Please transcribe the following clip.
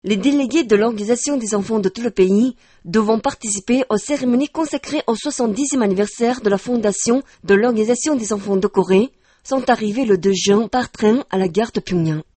Les délégués de l'Organisation des enfants de tout le pays, devant participer aux cérémonies consacrées au 70e anniversaire de la fondation de l'Organisation des enfants de Corée, sont arrivés le 2 juin par train à la gare de Pyongyang.